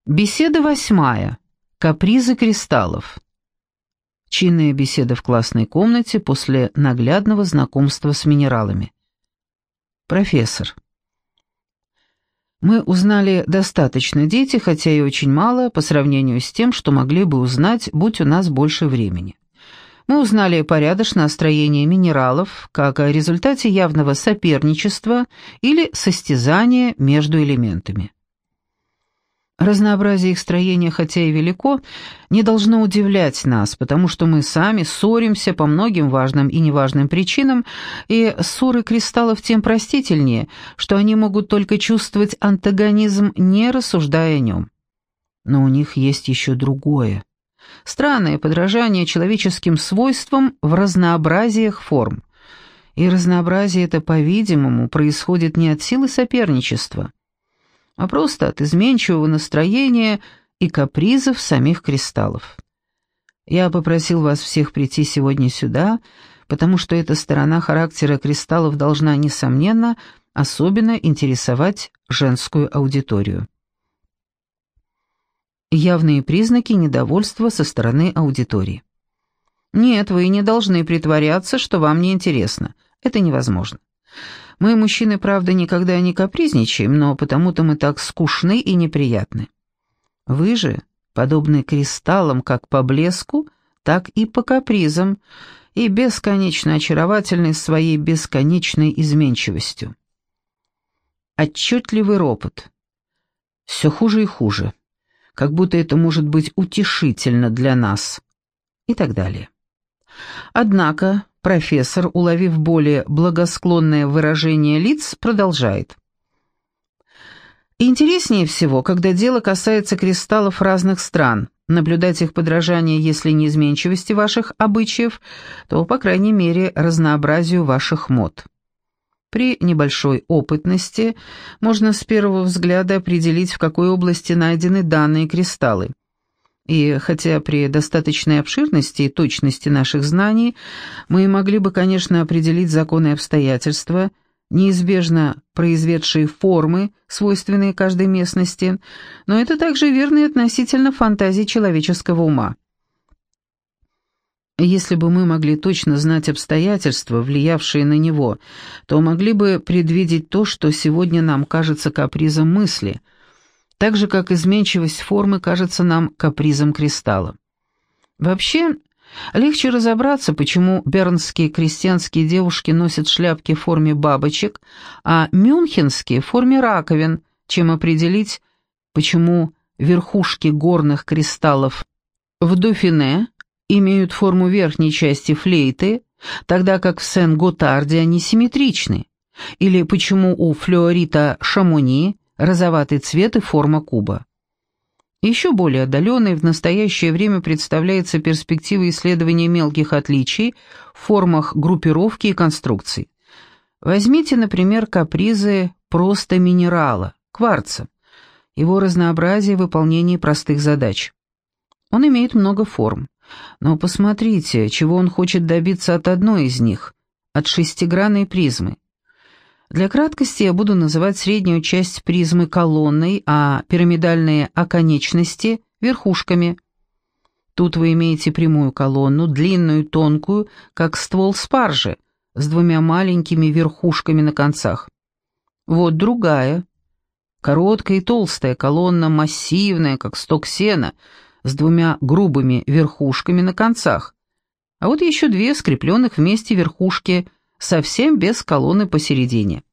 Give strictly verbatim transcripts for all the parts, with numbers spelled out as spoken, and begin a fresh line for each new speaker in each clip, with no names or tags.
Беседа восьмая. Капризы кристаллов. Чинная беседа в классной комнате после наглядного знакомства с минералами. Профессор. Мы узнали достаточно, дети, хотя и очень мало, по сравнению с тем, что могли бы узнать, будь у нас больше времени. Мы узнали порядочно о строении минералов, как о результате явного соперничества или состязания между элементами. Разнообразие их строения, хотя и велико, не должно удивлять нас, потому что мы сами ссоримся по многим важным и неважным причинам, и ссоры кристаллов тем простительнее, что они могут только чувствовать антагонизм, не рассуждая о нем. Но у них есть еще другое. Странное подражание человеческим свойствам в разнообразиях форм. И разнообразие это, по-видимому, происходит не от силы соперничества, а просто от изменчивого настроения и капризов самих кристаллов. Я попросил вас всех прийти сегодня сюда, потому что эта сторона характера кристаллов должна, несомненно, особенно интересовать женскую аудиторию. Явные признаки недовольства со стороны аудитории. Нет, вы не должны притворяться, что вам не интересно. Это невозможно. Мы, мужчины, правда, никогда не капризничаем, но потому-то мы так скучны и неприятны. Вы же подобны кристаллам как по блеску, так и по капризам, и бесконечно очаровательны своей бесконечной изменчивостью. Отчетливый ропот. Все хуже и хуже, как будто это может быть утешительно для нас, и так далее. Однако профессор, уловив более благосклонное выражение лиц, продолжает. Интереснее всего, когда дело касается кристаллов разных стран, наблюдать их подражание, если не изменчивости ваших обычаев, то, по крайней мере, разнообразию ваших мод. При небольшой опытности можно с первого взгляда определить, в какой области найдены данные кристаллы. И хотя при достаточной обширности и точности наших знаний мы могли бы, конечно, определить законы и обстоятельства, неизбежно произведшие формы, свойственные каждой местности, но это также верно и относительно фантазии человеческого ума. Если бы мы могли точно знать обстоятельства, влиявшие на него, то могли бы предвидеть то, что сегодня нам кажется капризом мысли, так же, как изменчивость формы кажется нам капризом кристалла. Вообще, легче разобраться, почему бернские крестьянские девушки носят шляпки в форме бабочек, а мюнхенские в форме раковин, чем определить, почему верхушки горных кристаллов в Дофине имеют форму верхней части флейты, тогда как в Сен-Готарде они симметричны, или почему у флюорита Шамони розоватый цвет и форма куба. Еще более отдаленной в настоящее время представляется перспектива исследования мелких отличий в формах группировки и конструкций. Возьмите, например, капризы просто минерала, кварца, его разнообразие в выполнении простых задач. Он имеет много форм, но посмотрите, чего он хочет добиться от одной из них, от шестигранной призмы. Для краткости я буду называть среднюю часть призмы колонной, а пирамидальные оконечности — верхушками. Тут вы имеете прямую колонну, длинную и тонкую, как ствол спаржи, с двумя маленькими верхушками на концах. Вот другая, короткая и толстая колонна, массивная, как сток сена, с двумя грубыми верхушками на концах. А вот еще две скрепленных вместе верхушки, совсем без колонны посередине.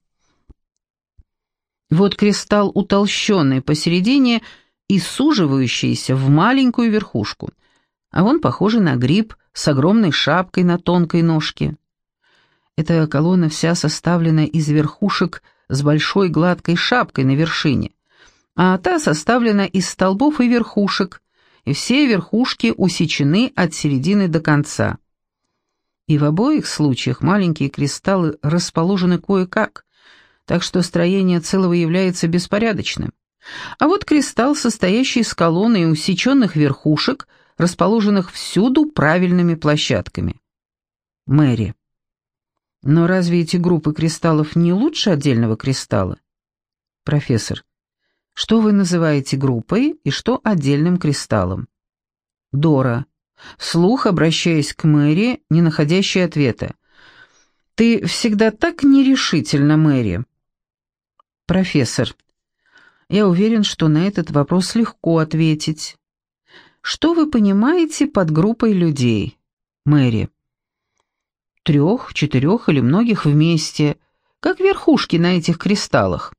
Вот кристалл утолщенный посередине и суживающийся в маленькую верхушку, а вон похожий на гриб с огромной шапкой на тонкой ножке. Эта колонна вся составлена из верхушек с большой гладкой шапкой на вершине, а та составлена из столбов и верхушек, и все верхушки усечены от середины до конца. И в обоих случаях маленькие кристаллы расположены кое-как, так что строение целого является беспорядочным. А вот кристалл, состоящий из колонны и усеченных верхушек, расположенных всюду правильными площадками. Мэри. Но разве эти группы кристаллов не лучше отдельного кристалла? Профессор. Что вы называете группой и что отдельным кристаллом? Дора. Вслух, обращаясь к Мэри, не находящей ответа. Ты всегда так нерешительна, Мэри. Профессор. Я уверен, что на этот вопрос легко ответить. Что вы понимаете под группой людей? Мэри. Трех, четырех или многих вместе, как верхушки на этих кристаллах.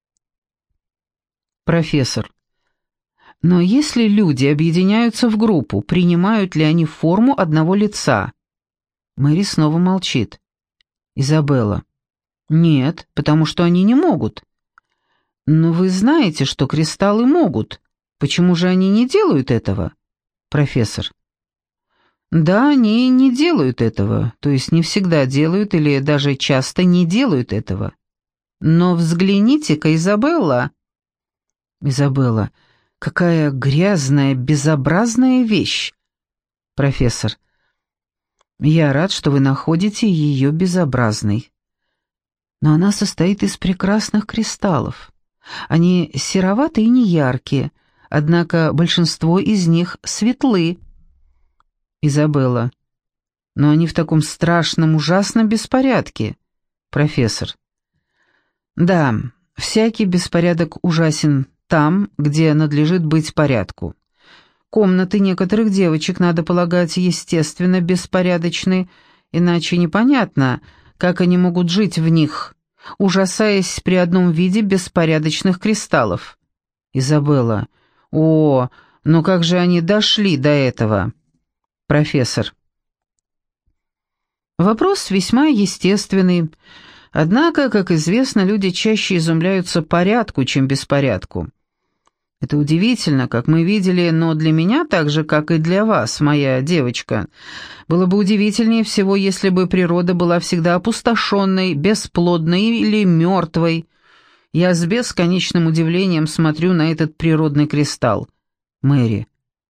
Профессор. Но если люди объединяются в группу, принимают ли они форму одного лица? Мэри снова молчит. Изабелла. Нет, потому что они не могут. Но вы знаете, что кристаллы могут. Почему же они не делают этого? Профессор. Да, они не делают этого, то есть не всегда делают или даже часто не делают этого. Но взгляните-ка, Изабелла. Изабелла. Какая грязная, безобразная вещь. Профессор. Я рад, что вы находите ее безобразной. Но она состоит из прекрасных кристаллов. Они сероватые и неяркие, однако большинство из них светлы. Изабелла. Но они в таком страшном, ужасном беспорядке. Профессор. Да, всякий беспорядок ужасен там, где надлежит быть порядку. Комнаты некоторых девочек, надо полагать, естественно, беспорядочны, иначе непонятно, как они могут жить в них, ужасаясь при одном виде беспорядочных кристаллов. Изабелла. О, но как же они дошли до этого? Профессор. Вопрос весьма естественный, однако, как известно, люди чаще изумляются порядку, чем беспорядку. Это удивительно, как мы видели, но для меня, так же, как и для вас, моя девочка, было бы удивительнее всего, если бы природа была всегда опустошенной, бесплодной или мертвой. Я с бесконечным удивлением смотрю на этот природный кристалл. Мэри.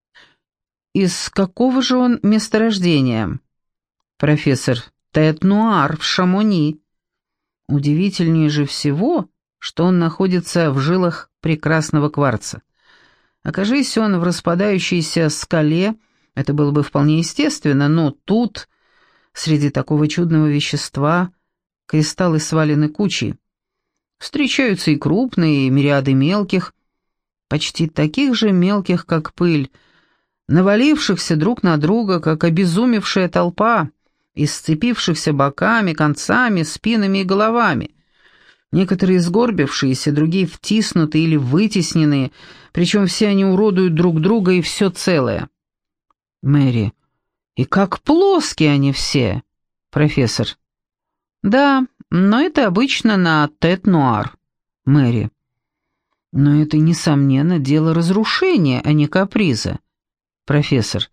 Из какого же он месторождения? Профессор. Тет-Нуар в Шамони. Удивительнее же всего, что он находится в жилах прекрасного кварца. Окажись он в распадающейся скале, это было бы вполне естественно, но тут, среди такого чудного вещества, кристаллы свалены кучей. Встречаются и крупные, и мириады мелких, почти таких же мелких, как пыль, навалившихся друг на друга, как обезумевшая толпа, и сцепившихся боками, концами, спинами и головами. Некоторые сгорбившиеся, другие втиснутые или вытесненные, причем все они уродуют друг друга и все целое. Мэри. И как плоские они все. Профессор. Да, но это обычно на Тет-Нуар. Мэри. Но это, несомненно, дело разрушения, а не каприза. Профессор.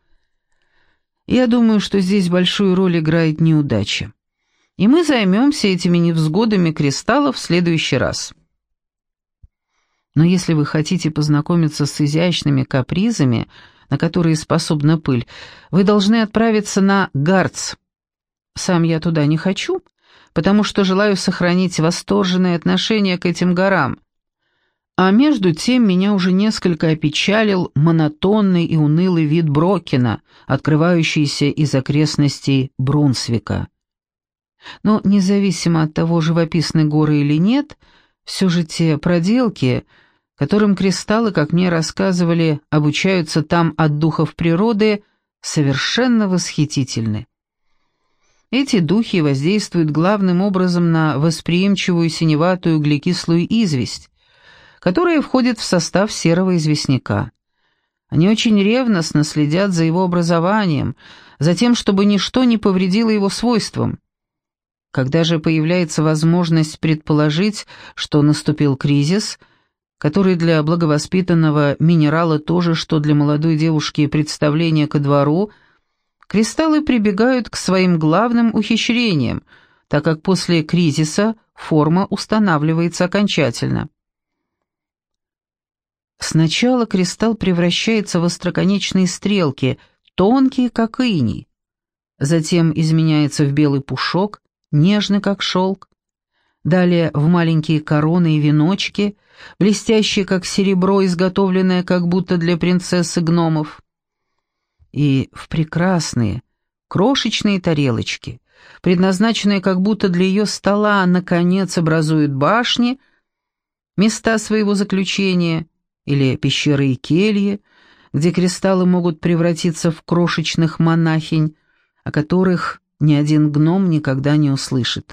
Я думаю, что здесь большую роль играет неудача. И мы займемся этими невзгодами кристаллов в следующий раз. Но если вы хотите познакомиться с изящными капризами, на которые способна пыль, вы должны отправиться на Гарц. Сам я туда не хочу, потому что желаю сохранить восторженное отношение к этим горам. А между тем меня уже несколько опечалил монотонный и унылый вид Брокена, открывающийся из окрестностей Брунсвика. Но независимо от того, живописны горы или нет, все же те проделки, которым кристаллы, как мне рассказывали, обучаются там от духов природы, совершенно восхитительны. Эти духи воздействуют главным образом на восприимчивую синеватую углекислую известь, которая входит в состав серого известняка. Они очень ревностно следят за его образованием, за тем, чтобы ничто не повредило его свойствам. Когда же появляется возможность предположить, что наступил кризис, который для благовоспитанного минерала то же, что для молодой девушки представление ко двору, кристаллы прибегают к своим главным ухищрениям, так как после кризиса форма устанавливается окончательно. Сначала кристалл превращается в остроконечные стрелки, тонкие, как иней. Затем изменяется в белый пушок, нежный, как шелк. далее в маленькие короны и веночки, блестящие как серебро, изготовленное как будто для принцессы гномов, и в прекрасные, крошечные тарелочки, предназначенные как будто для ее стола, наконец образуют башни, места своего заключения или пещеры и кельи, где кристаллы могут превратиться в крошечных монахинь, о которых ни один гном никогда не услышит.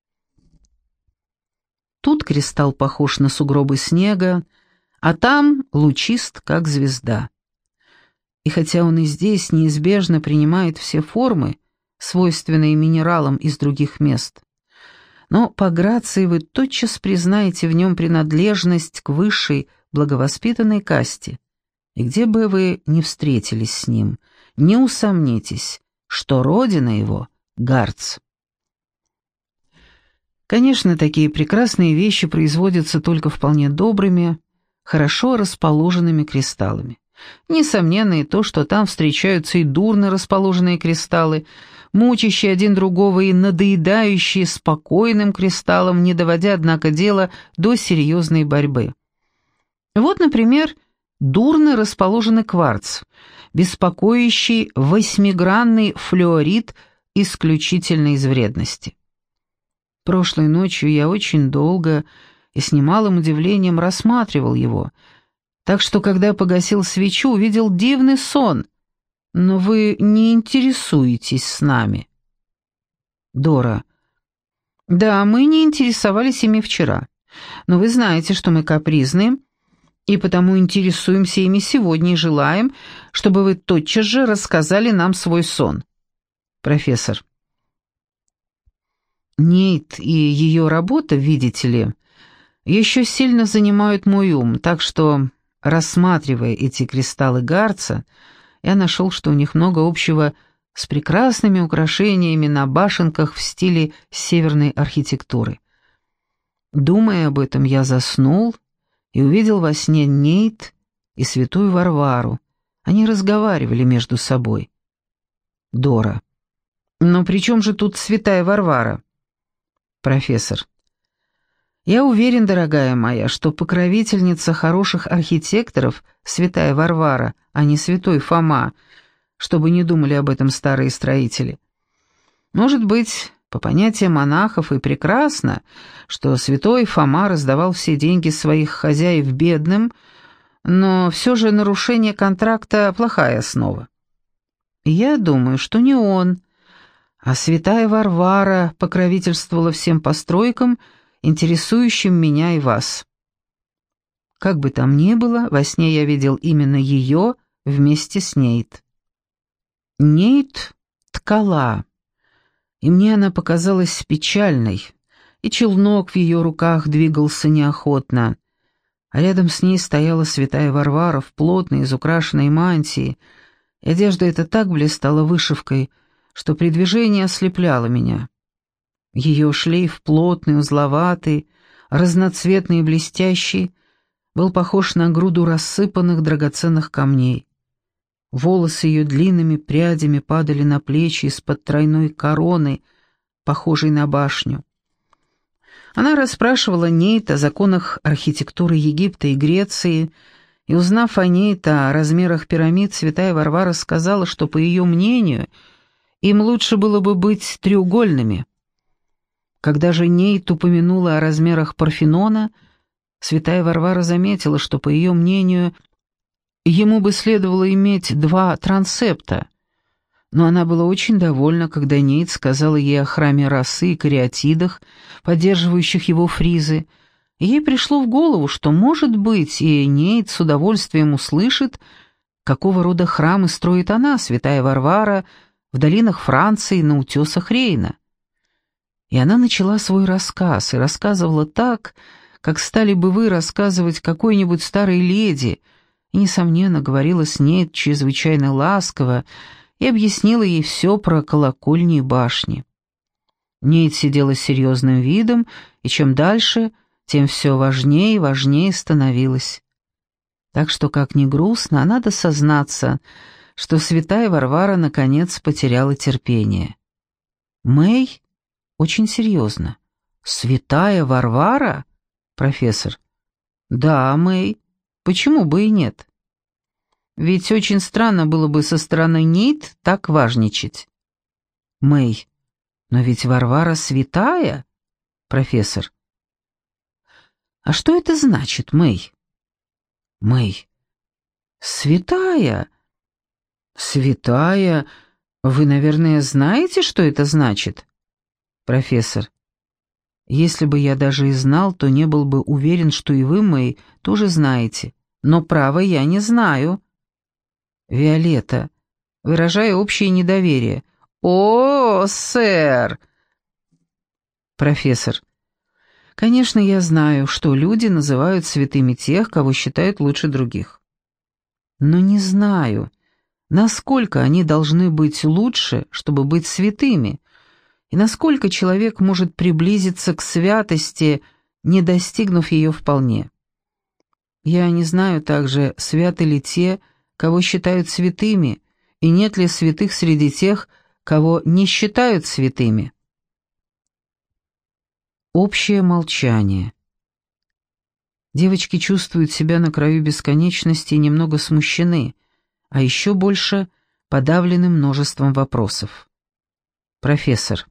Тут кристалл похож на сугробы снега, а там лучист, как звезда. И хотя он и здесь неизбежно принимает все формы, свойственные минералам из других мест, но по грации вы тотчас признаете в нем принадлежность к высшей благовоспитанной касте, и где бы вы ни встретились с ним, не усомнитесь, что родина его — Гарц. Конечно, такие прекрасные вещи производятся только вполне добрыми, хорошо расположенными кристаллами. Несомненно и то, что там встречаются и дурно расположенные кристаллы, мучащие один другого и надоедающие спокойным кристаллам, не доводя, однако, дело до серьезной борьбы. Вот, например, дурно расположенный кварц, беспокоящий восьмигранный флюорит исключительно из вредности. Прошлой ночью я очень долго и с немалым удивлением рассматривал его, так что, когда погасил свечу, увидел дивный сон. Но вы не интересуетесь с нами. Дора. Да, мы не интересовались ими вчера, но вы знаете, что мы капризны, и потому интересуемся ими сегодня и желаем, чтобы вы тотчас же рассказали нам свой сон. Профессор. Нейт и ее работа, видите ли, еще сильно занимают мой ум, так что, рассматривая эти кристаллы Гарца, я нашел, что у них много общего с прекрасными украшениями на башенках в стиле северной архитектуры. Думая об этом, я заснул и увидел во сне Нейт и святую Варвару. Они разговаривали между собой. Дора. Но при чем же тут святая Варвара? Профессор. Я уверен, дорогая моя, что покровительница хороших архитекторов святая Варвара, а не святой Фома, чтобы не думали об этом старые строители. Может быть, по понятиям монахов и прекрасно, что святой Фома раздавал все деньги своих хозяев бедным, но все же нарушение контракта – плохая основа. Я думаю, что не он, а святая Варвара покровительствовала всем постройкам, интересующим меня и вас. Как бы там ни было, во сне я видел именно ее вместе с Нейт. Нейт ткала, и мне она показалась печальной, и челнок в ее руках двигался неохотно, а рядом с ней стояла святая Варвара в плотной, изукрашенной мантии, и одежда эта так блистала вышивкой, что при движении ослепляло меня. Ее шлейф плотный, узловатый, разноцветный и блестящий, был похож на груду рассыпанных драгоценных камней. Волосы ее длинными прядями падали на плечи из-под тройной короны, похожей на башню. Она расспрашивала Нейт о законах архитектуры Египта и Греции, и, узнав о Нейт о размерах пирамид, святая Варвара сказала, что, по ее мнению, им лучше было бы быть треугольными. Когда же Нейт упомянула о размерах Парфенона, святая Варвара заметила, что, по ее мнению, ему бы следовало иметь два трансепта. Но она была очень довольна, когда Нейт сказала ей о храме росы и кариатидах, поддерживающих его фризы, и ей пришло в голову, что, может быть, и Нейт с удовольствием услышит, какого рода храмы строит она, святая Варвара, в долинах Франции, на утесах Рейна. И она начала свой рассказ, и рассказывала так, как стали бы вы рассказывать какой-нибудь старой леди, и, несомненно, говорила с ней чрезвычайно ласково и объяснила ей все про колокольни и башни. Нейт сидела с серьезным видом, и чем дальше, тем все важнее и важнее становилось. Так что, как ни грустно, надо сознаться, что святая Варвара наконец потеряла терпение. Мэй очень серьезно, Святая Варвара? Профессор. Да, Мэй. Почему бы и нет? Ведь очень странно было бы со стороны Нейт так важничать. Мэй. Но ведь Варвара святая? Профессор. А что это значит, Мэй? Мэй. Святая? Святая? Вы, наверное, знаете, что это значит? Профессор. Если бы я даже и знал, то не был бы уверен, что и вы, Мэй, тоже знаете. Но право я не знаю. Виолетта, выражая общее недоверие. О, сэр! Профессор. Конечно, я знаю, что люди называют святыми тех, кого считают лучше других. Но не знаю, насколько они должны быть лучше, чтобы быть святыми, и насколько человек может приблизиться к святости, не достигнув ее вполне. Я не знаю также, святы ли те, кого считают святыми, и нет ли святых среди тех, кого не считают святыми. Общее молчание. Девочки чувствуют себя на краю бесконечности и немного смущены, а еще больше подавлены множеством вопросов. Профессор.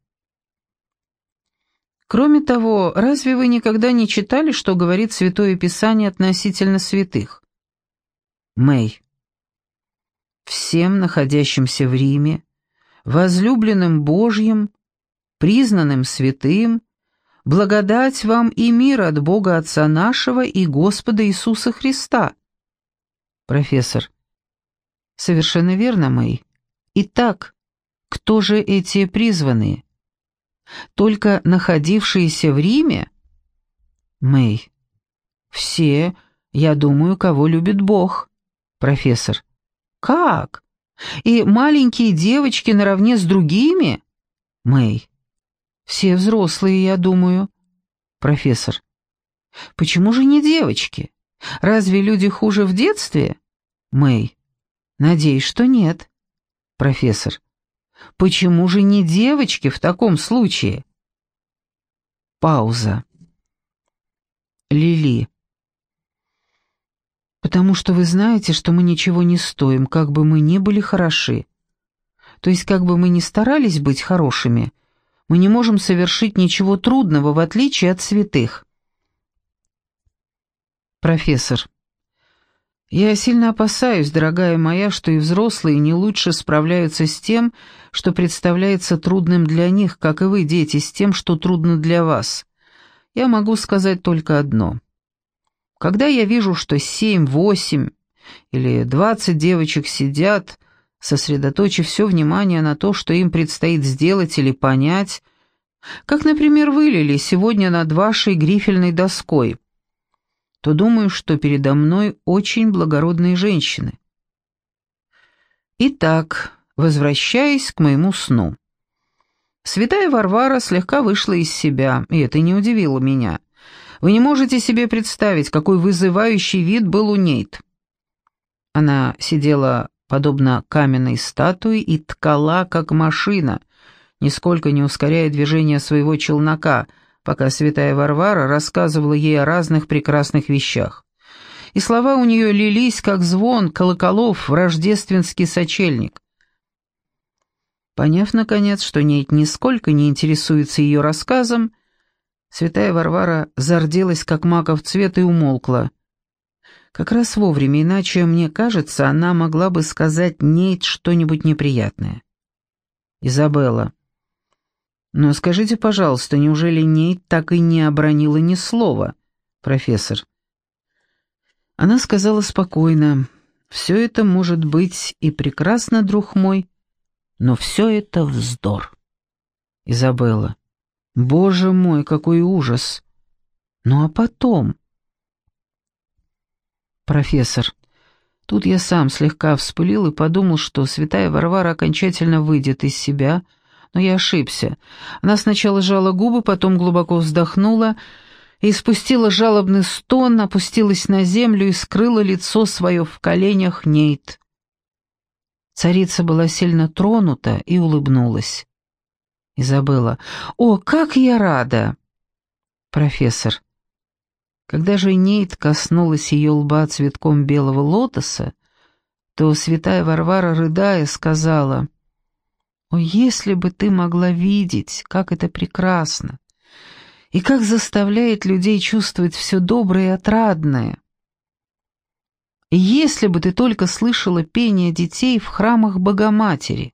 Кроме того, разве вы никогда не читали, что говорит Святое Писание относительно святых? Мэй. Всем находящимся в Риме, возлюбленным Божьим, признанным святым, благодать вам и мир от Бога Отца нашего и Господа Иисуса Христа. Профессор. Совершенно верно, Мэй. Итак, кто же эти призванные? Только находившиеся в Риме? Мэй. Все, я думаю, кого любит Бог. Профессор. Как? И маленькие девочки наравне с другими? Мэй. Все взрослые, я думаю. Профессор. Почему же не девочки? Разве люди хуже в детстве? Мэй. Надеюсь, что нет. Профессор. Почему же не девочки в таком случае? Пауза. Лили. Потому что вы знаете, что мы ничего не стоим, как бы мы ни были хороши. То есть, как бы мы ни старались быть хорошими, мы не можем совершить ничего трудного, в отличие от святых. Профессор. Я сильно опасаюсь, дорогая моя, что и взрослые не лучше справляются с тем, что представляется трудным для них, как и вы, дети, с тем, что трудно для вас. Я могу сказать только одно. Когда я вижу, что семь, восемь или двадцать девочек сидят, сосредоточив все внимание на то, что им предстоит сделать или понять, как, например, вы, Лили, сегодня над вашей грифельной доской, то думаю, что передо мной очень благородные женщины. Итак, возвращаясь к моему сну. Святая Варвара слегка вышла из себя, и это не удивило меня. Вы не можете себе представить, какой вызывающий вид был у Нейт. Она сидела подобно каменной статуе и ткала, как машина, нисколько не ускоряя движение своего челнока, пока святая Варвара рассказывала ей о разных прекрасных вещах. И слова у нее лились, как звон колоколов в рождественский сочельник. Поняв, наконец, что Нейт нисколько не интересуется ее рассказом, святая Варвара зарделась, как маков цвет, и умолкла. Как раз вовремя, иначе, мне кажется, она могла бы сказать Нейт что-нибудь неприятное. Изабелла. Но скажите, пожалуйста, неужели Нейт так и не обронила ни слова? Профессор. Она сказала спокойно: «Все это может быть и прекрасно, друг мой, но все это вздор». Изабелла. Боже мой, какой ужас! Ну а потом? Профессор. Тут я сам слегка вспылил и подумал, что святая Варвара окончательно выйдет из себя, но я ошибся. Она сначала сжала губы, потом глубоко вздохнула и испустила жалобный стон, опустилась на землю и скрыла лицо свое в коленях Нейт. Царица была сильно тронута и улыбнулась. Изабелла. «О, как я рада!» профессор». Когда же Нейт коснулась ее лба цветком белого лотоса, то святая Варвара, рыдая, сказала: «О, если бы ты могла видеть, как это прекрасно, и как заставляет людей чувствовать все доброе и отрадное! И если бы ты только слышала пение детей в храмах Богоматери!»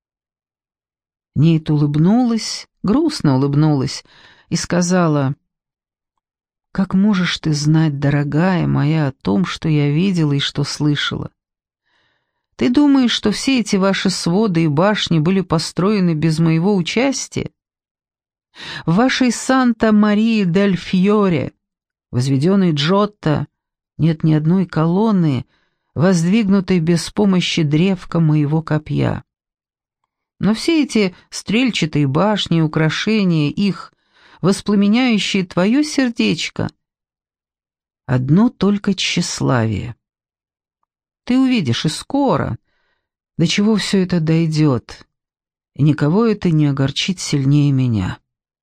Нейт улыбнулась, грустно улыбнулась, и сказала: «Как можешь ты знать, дорогая моя, о том, что я видела и что слышала? Ты думаешь, что все эти ваши своды и башни были построены без моего участия? В вашей Санта-Марии-дель-Фьоре, возведенной Джотто, нет ни одной колонны, воздвигнутой без помощи древка моего копья. Но все эти стрельчатые башни, украшения их, воспламеняющие твое сердечко, одно только тщеславие. Ты увидишь, и скоро, до чего все это дойдет, и никого это не огорчит сильнее меня.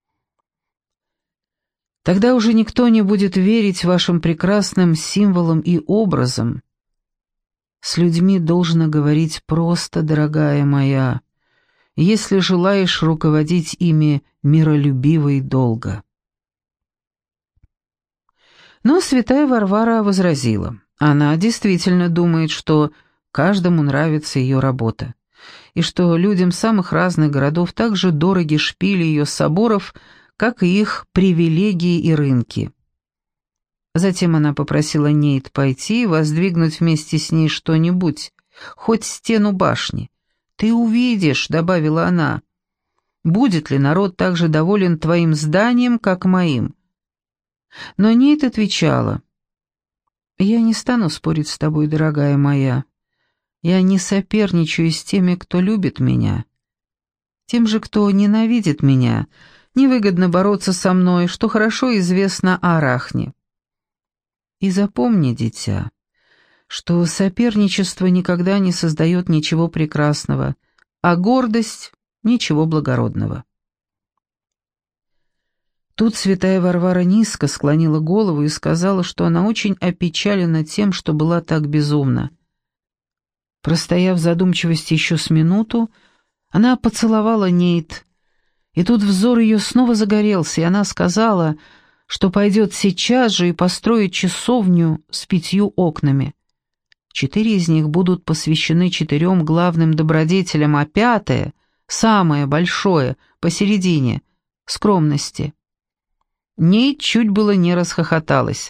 Тогда уже никто не будет верить вашим прекрасным символам и образам. С людьми должно говорить просто, дорогая моя, если желаешь руководить ими миролюбиво и долго». Но святая Варвара возразила. Она действительно думает, что каждому нравится ее работа, и что людям самых разных городов так же дороги шпили ее соборов, как и их привилегии и рынки. Затем она попросила Нейт пойти и воздвигнуть вместе с ней что-нибудь, хоть стену башни. «Ты увидишь», — добавила она, — «будет ли народ так же доволен твоим зданием, как моим». Но Нейт отвечала: «Я не стану спорить с тобой, дорогая моя. Я не соперничаю с теми, кто любит меня. Тем же, кто ненавидит меня, невыгодно бороться со мной, что хорошо известно Арахне. И запомни, дитя, что соперничество никогда не создает ничего прекрасного, а гордость — ничего благородного». Тут святая Варвара низко склонила голову и сказала, что она очень опечалена тем, что была так безумна. Простояв в задумчивости еще с минуту, она поцеловала Нейт, и тут взор ее снова загорелся, и она сказала, что пойдет сейчас же и построит часовню с пятью окнами. Четыре из них будут посвящены четырем главным добродетелям, а пятое, самое большое, посередине, скромности. Нейт чуть было не расхохоталась.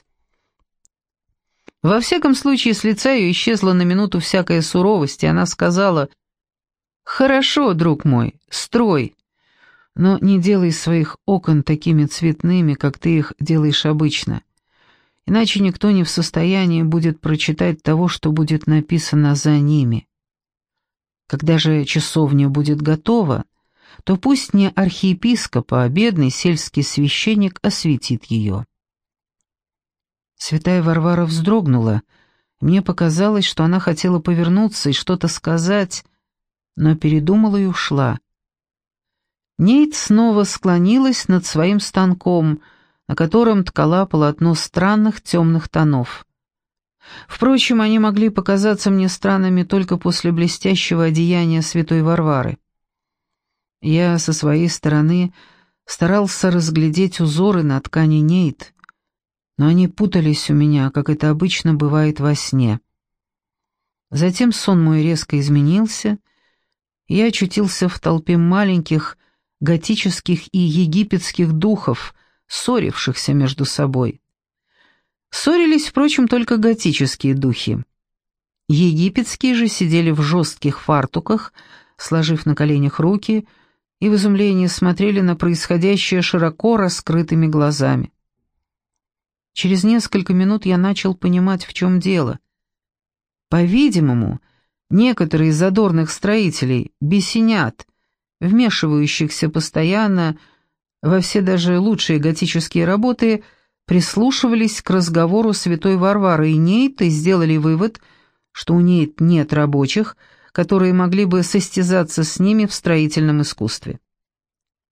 Во всяком случае, с лица ее исчезла на минуту всякая суровость, и она сказала: «Хорошо, друг мой, строй, но не делай своих окон такими цветными, как ты их делаешь обычно, иначе никто не в состоянии будет прочитать того, что будет написано за ними. Когда же часовня будет готова, то пусть не архиепископ, а бедный сельский священник осветит ее». Святая Варвара вздрогнула. Мне показалось, что она хотела повернуться и что-то сказать, но передумала и ушла. Нейт снова склонилась над своим станком, на котором ткала полотно странных темных тонов. Впрочем, они могли показаться мне странными только после блестящего одеяния святой Варвары. Я со своей стороны старался разглядеть узоры на ткани Нейт, но они путались у меня, как это обычно бывает во сне. Затем сон мой резко изменился, и я очутился в толпе маленьких готических и египетских духов, ссорившихся между собой. Ссорились, впрочем, только готические духи. Египетские же сидели в жестких фартуках, сложив на коленях руки, и в изумлении смотрели на происходящее широко раскрытыми глазами. Через несколько минут я начал понимать, в чем дело. По-видимому, некоторые из задорных строителей, бесенят, вмешивающихся постоянно во все даже лучшие готические работы, прислушивались к разговору святой Варвары и Нейт и сделали вывод, что у Нейт нет рабочих, которые могли бы состязаться с ними в строительном искусстве.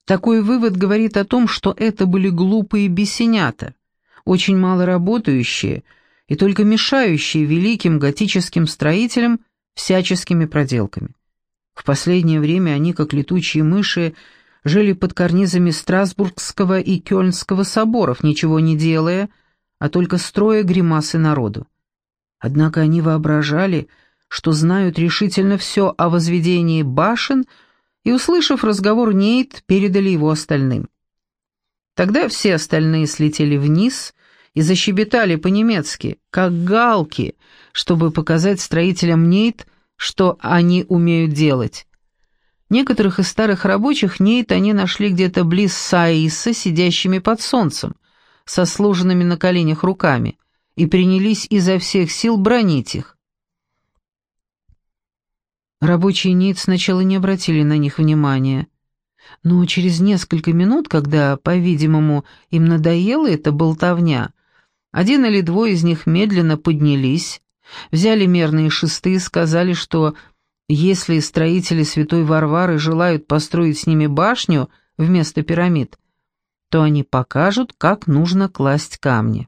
Такой вывод говорит о том, что это были глупые бесенята, очень мало работающие и только мешающие великим готическим строителям всяческими проделками. В последнее время они, как летучие мыши, жили под карнизами Страсбургского и Кёльнского соборов, ничего не делая, а только строя гримасы народу. Однако они воображали, что знают решительно все о возведении башен, и, услышав разговор Нейт, передали его остальным. Тогда все остальные слетели вниз и защебетали по-немецки, как галки, чтобы показать строителям Нейт, что они умеют делать. Некоторых из старых рабочих Нейт они нашли где-то близ Саиса, сидящими под солнцем, со сложенными на коленях руками, и принялись изо всех сил бранить их. Рабочие Нейт сначала не обратили на них внимания, но через несколько минут, когда, по-видимому, им надоела эта болтовня, один или двое из них медленно поднялись, взяли мерные шесты и сказали, что если строители Святой Варвары желают построить с ними башню вместо пирамид, то они покажут, как нужно класть камни.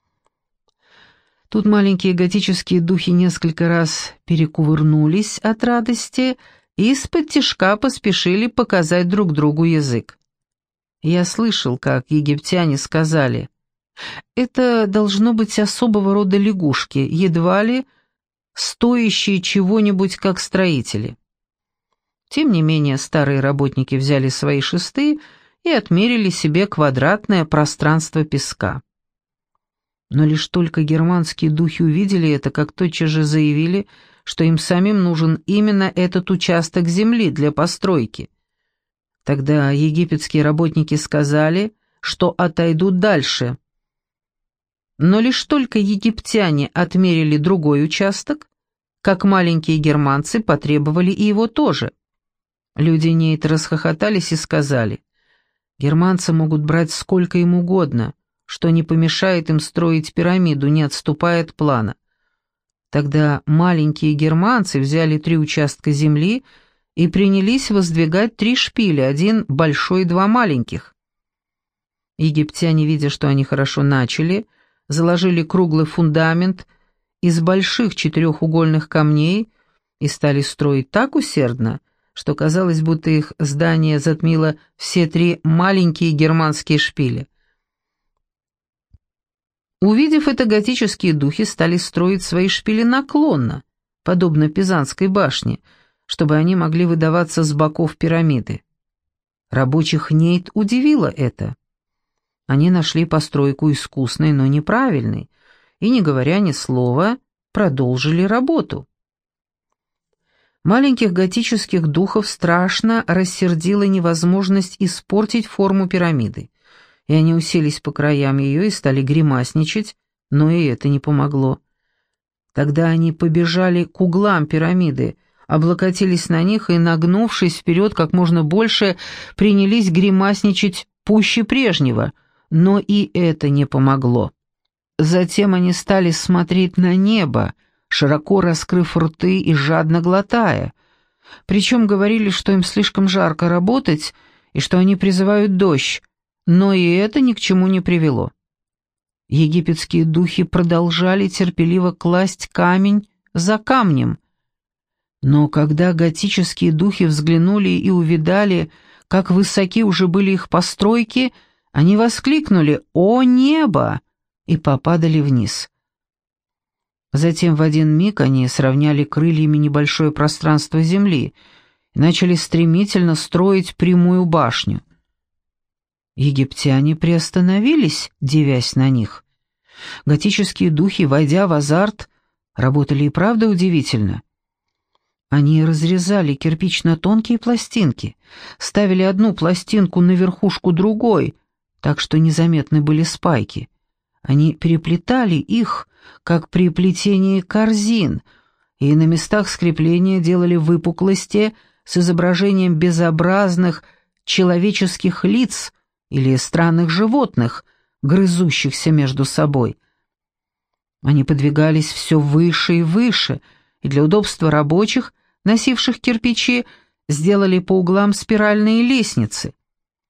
Тут маленькие готические духи несколько раз перекувырнулись от радости и из-под тишка поспешили показать друг другу язык. Я слышал, как египтяне сказали: «Это должно быть особого рода лягушки, едва ли стоящие чего-нибудь как строители». Тем не менее старые работники взяли свои шесты и отмерили себе квадратное пространство песка. Но лишь только германские духи увидели это, как тотчас же заявили, что им самим нужен именно этот участок земли для постройки. Тогда египетские работники сказали, что отойдут дальше. Но лишь только египтяне отмерили другой участок, как маленькие германцы потребовали и его тоже. Люди Нейт расхохотались и сказали: «Германцы могут брать сколько им угодно, что не помешает им строить пирамиду, не отступая от плана». Тогда маленькие германцы взяли три участка земли и принялись воздвигать три шпиля, один большой и два маленьких. Египтяне, видя, что они хорошо начали, заложили круглый фундамент из больших четырехугольных камней и стали строить так усердно, что казалось, будто их здание затмило все три маленькие германские шпиля. Увидев это, готические духи стали строить свои шпили наклонно, подобно Пизанской башне, чтобы они могли выдаваться с боков пирамиды. Рабочих Нейт удивило это. Они нашли постройку искусной, но неправильной, и, не говоря ни слова, продолжили работу. Маленьких готических духов страшно рассердила невозможность испортить форму пирамиды, и они уселись по краям ее и стали гримасничать, но и это не помогло. Тогда они побежали к углам пирамиды, облокотились на них и, нагнувшись вперед как можно больше, принялись гримасничать пуще прежнего, но и это не помогло. Затем они стали смотреть на небо, широко раскрыв рты и жадно глотая, причем говорили, что им слишком жарко работать и что они призывают дождь, но и это ни к чему не привело. Египетские духи продолжали терпеливо класть камень за камнем. Но когда готические духи взглянули и увидали, как высоки уже были их постройки, они воскликнули «О небо!» и попадали вниз. Затем в один миг они сравняли крыльями небольшое пространство земли и начали стремительно строить прямую башню. Египтяне приостановились, дивясь на них. Готические духи, войдя в азарт, работали и правда удивительно. Они разрезали кирпич на тонкие пластинки, ставили одну пластинку на верхушку другой, так что незаметны были спайки. Они переплетали их, как при плетении корзин, и на местах скрепления делали выпуклости с изображением безобразных человеческих лиц или странных животных, грызущихся между собой. Они подвигались все выше и выше, и для удобства рабочих, носивших кирпичи, сделали по углам спиральные лестницы.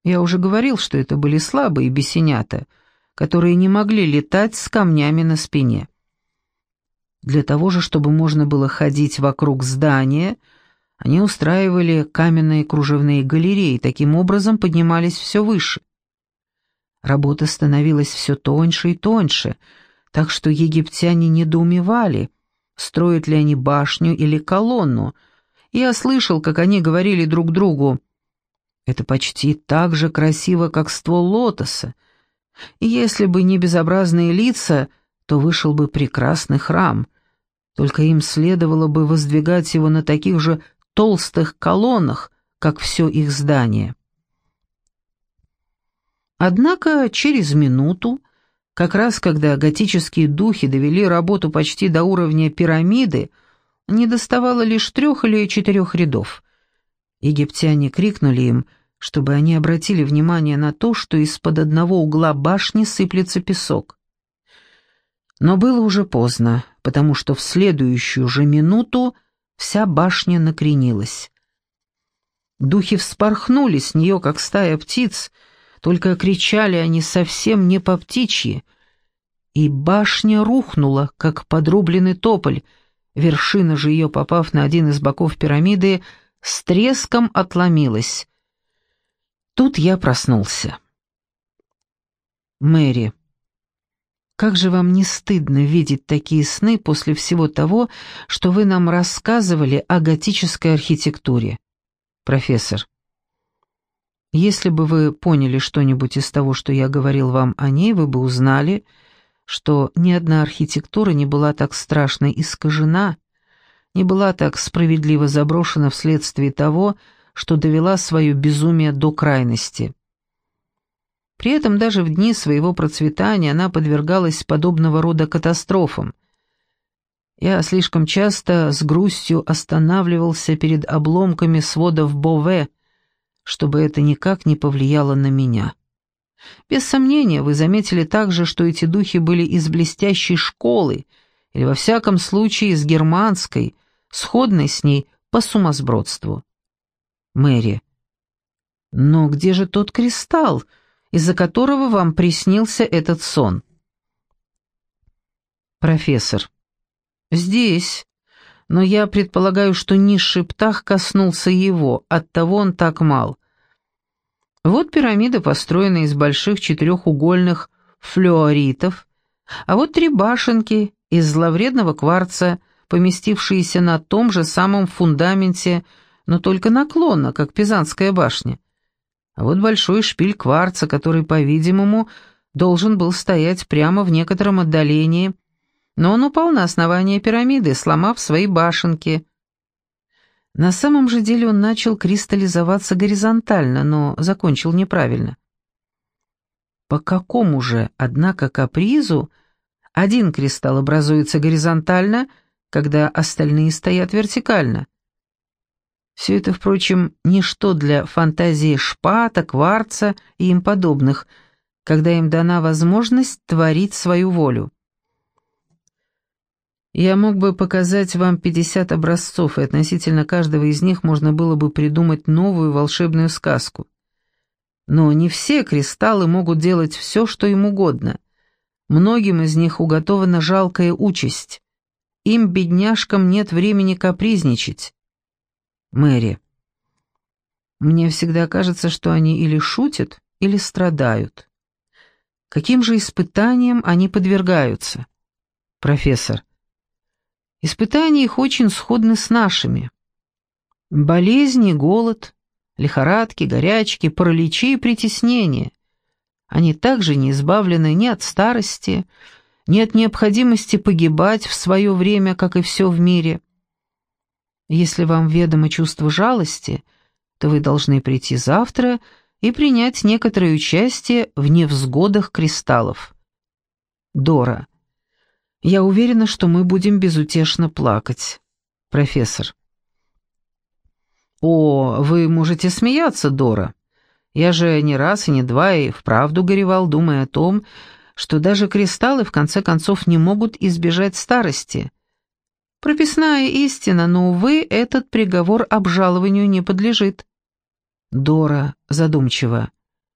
Я уже говорил, что это были слабые бесенята, которые не могли летать с камнями на спине. Для того же, чтобы можно было ходить вокруг здания, они устраивали каменные кружевные галереи, таким образом поднимались все выше. Работа становилась все тоньше и тоньше, так что египтяне недоумевали, строят ли они башню или колонну. И я слышал, как они говорили друг другу: «Это почти так же красиво, как ствол лотоса, и если бы не безобразные лица, то вышел бы прекрасный храм, только им следовало бы воздвигать его на таких же толстых колоннах, как все их здание». Однако через минуту, как раз когда готические духи довели работу почти до уровня пирамиды, недоставало лишь трех или четырех рядов. Египтяне крикнули им, чтобы они обратили внимание на то, что из-под одного угла башни сыплется песок. Но было уже поздно, потому что в следующую же минуту вся башня накренилась. Духи вспорхнули с нее, как стая птиц, только кричали они совсем не по-птичьи, и башня рухнула, как подрубленный тополь, вершина же ее, попав на один из боков пирамиды, с треском отломилась. Тут я проснулся. Мэри, как же вам не стыдно видеть такие сны после всего того, что вы нам рассказывали о готической архитектуре? Профессор, если бы вы поняли что-нибудь из того, что я говорил вам о ней, вы бы узнали, что ни одна архитектура не была так страшно искажена, не была так справедливо заброшена вследствие того, что довела свое безумие до крайности. При этом даже в дни своего процветания она подвергалась подобного рода катастрофам. Я слишком часто с грустью останавливался перед обломками сводов Бове, чтобы это никак не повлияло на меня. Без сомнения, вы заметили также, что эти духи были из блестящей школы, или во всяком случае из германской, сходной с ней по сумасбродству. Мэри, но где же тот кристалл, из-за которого вам приснился этот сон? Профессор, здесь, но я предполагаю, что низший птах коснулся его, оттого он так мал. Вот пирамида, построенная из больших четырехугольных флюоритов, а вот три башенки из зловредного кварца, поместившиеся на том же самом фундаменте, но только наклонно, как Пизанская башня. А вот большой шпиль кварца, который, по-видимому, должен был стоять прямо в некотором отдалении, но он упал на основание пирамиды, сломав свои башенки. На самом же деле он начал кристаллизоваться горизонтально, но закончил неправильно. По какому же, однако, капризу один кристалл образуется горизонтально, когда остальные стоят вертикально? Все это, впрочем, ничто для фантазии Шпата, Кварца и им подобных, когда им дана возможность творить свою волю. Я мог бы показать вам пятьдесят образцов, и относительно каждого из них можно было бы придумать новую волшебную сказку. Но не все кристаллы могут делать все, что им угодно. Многим из них уготована жалкая участь. Им, бедняжкам, нет времени капризничать. Мэри, мне всегда кажется, что они или шутят, или страдают. Каким же испытаниям они подвергаются? Профессор, испытания их очень сходны с нашими. Болезни, голод, лихорадки, горячки, параличи и притеснения. Они также не избавлены ни от старости, ни от необходимости погибать в свое время, как и все в мире. Если вам ведомо чувство жалости, то вы должны прийти завтра и принять некоторое участие в невзгодах кристаллов. Дора, я уверена, что мы будем безутешно плакать. Профессор. О, вы можете смеяться, Дора. Я же не раз и не два и вправду горевал, думая о том, что даже кристаллы в конце концов не могут избежать старости. Прописная истина, но, увы, этот приговор обжалованию не подлежит. Дора задумчиво.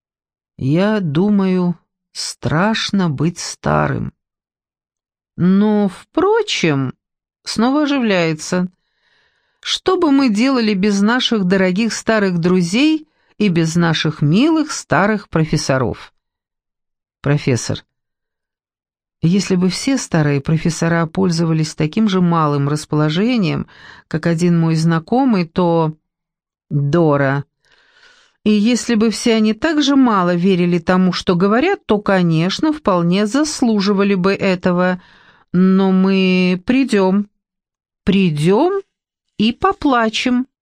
Я думаю, страшно быть старым. Но, впрочем, снова оживляется. Что бы мы делали без наших дорогих старых друзей и без наших милых старых профессоров? Профессор. Если бы все старые профессора пользовались таким же малым расположением, как один мой знакомый, то... Дора. И если бы все они так же мало верили тому, что говорят, то, конечно, вполне заслуживали бы этого. Но мы придем. Придем и поплачем.